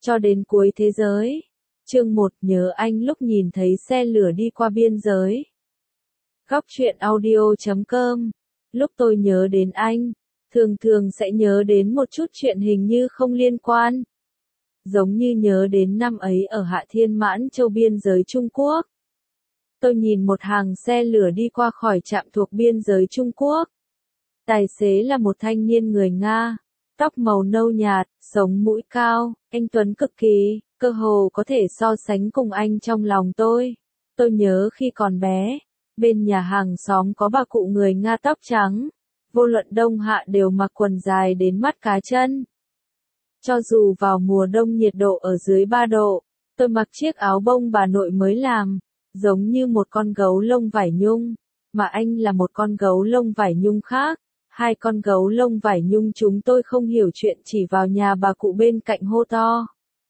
cho đến cuối thế giới. Chương 1 nhớ anh lúc nhìn thấy xe lửa đi qua biên giới. Góc truyện audio.com. Lúc tôi nhớ đến anh, thường sẽ nhớ đến một chút chuyện hình như không liên quan. Giống như nhớ đến năm ấy ở Hạ Thiên Mãn Châu biên giới Trung Quốc. Tôi nhìn một hàng xe lửa đi qua khỏi trạm thuộc biên giới Trung Quốc. Tài xế là một thanh niên người Nga, tóc màu nâu nhạt, sống mũi cao, anh tuấn cực kỳ, cơ hồ có thể so sánh cùng anh trong lòng tôi. Tôi nhớ khi còn bé, bên nhà hàng xóm có bà cụ người Nga tóc trắng, vô luận đông hạ đều mặc quần dài đến mắt cá chân. Cho dù vào mùa đông nhiệt độ ở dưới 3 độ, tôi mặc chiếc áo bông bà nội mới làm, giống như một con gấu lông vải nhung, mà anh là một con gấu lông vải nhung khác. Hai con gấu lông vải nhung chúng tôi không hiểu chuyện chỉ vào nhà bà cụ bên cạnh hô to.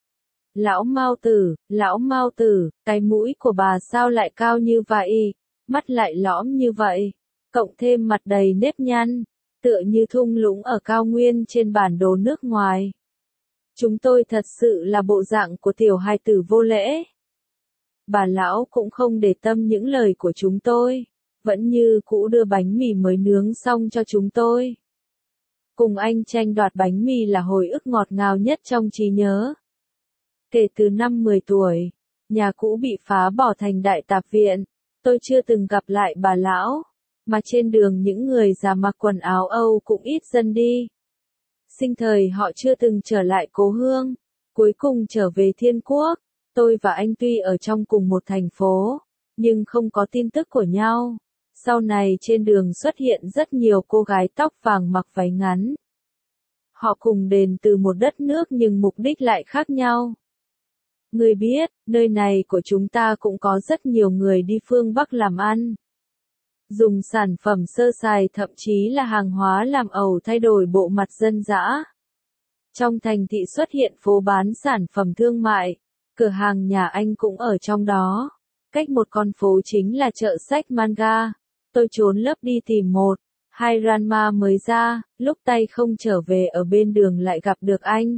Lão Mao Tử, cái mũi của bà sao lại cao như vậy, mắt lại lõm như vậy, cộng thêm mặt đầy nếp nhăn, tựa như thung lũng ở cao nguyên trên bản đồ nước ngoài. Chúng tôi thật sự là bộ dạng của tiểu hài tử vô lễ. Bà lão cũng không để tâm những lời của chúng tôi, vẫn như cũ đưa bánh mì mới nướng xong cho chúng tôi. Cùng anh tranh đoạt bánh mì là hồi ức ngọt ngào nhất trong trí nhớ. Kể từ năm 10 tuổi, nhà cũ bị phá bỏ thành đại tạp viện, tôi chưa từng gặp lại bà lão, mà trên đường những người già mặc quần áo Âu cũng ít dần đi. Sinh thời họ chưa từng trở lại cố hương, cuối cùng trở về Thiên Quốc. Tôi và anh tuy ở trong cùng một thành phố, nhưng không có tin tức của nhau. Sau này trên đường xuất hiện rất nhiều cô gái tóc vàng mặc váy ngắn. Họ cùng đến từ một đất nước nhưng mục đích lại khác nhau. Người biết, nơi này của chúng ta cũng có rất nhiều người đi phương Bắc làm ăn. Dùng sản phẩm sơ sài thậm chí là hàng hóa làm ẩu thay đổi bộ mặt dân dã. Trong thành thị xuất hiện phố bán sản phẩm thương mại, cửa hàng nhà anh cũng ở trong đó. Cách một con phố chính là chợ sách manga. Tôi trốn lấp đi tìm một, hai Ranma mới ra, lúc tay không trở về ở bên đường lại gặp được anh.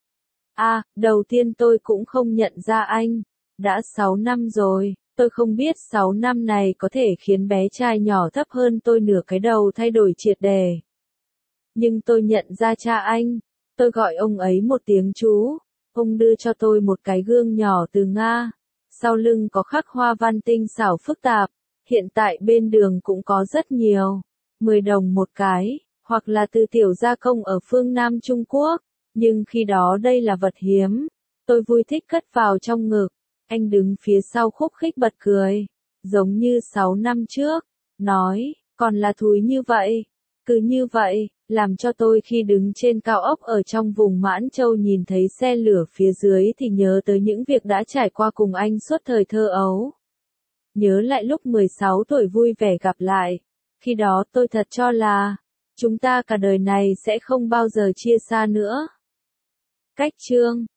Đầu tiên tôi cũng không nhận ra anh. Đã 6 năm rồi, tôi không biết 6 năm này có thể khiến bé trai nhỏ thấp hơn tôi nửa cái đầu thay đổi triệt đề. Nhưng tôi nhận ra cha anh, tôi gọi ông ấy một tiếng chú, ông đưa cho tôi một cái gương nhỏ từ Nga, sau lưng có khắc hoa văn tinh xảo phức tạp. Hiện tại bên đường cũng có rất nhiều, 10 đồng một cái, hoặc là từ tiểu gia công ở phương Nam Trung Quốc, nhưng khi đó đây là vật hiếm. Tôi vui thích cất vào trong ngực, anh đứng phía sau khúc khích bật cười, giống như 6 năm trước, nói, còn là thúi như vậy, cứ như vậy, làm cho tôi khi đứng trên cao ốc ở trong vùng Mãn Châu nhìn thấy xe lửa phía dưới thì nhớ tới những việc đã trải qua cùng anh suốt thời thơ ấu. Nhớ lại lúc 16 tuổi vui vẻ gặp lại. Khi đó tôi thật cho là, chúng ta cả đời này sẽ không bao giờ chia xa nữa. Cách chương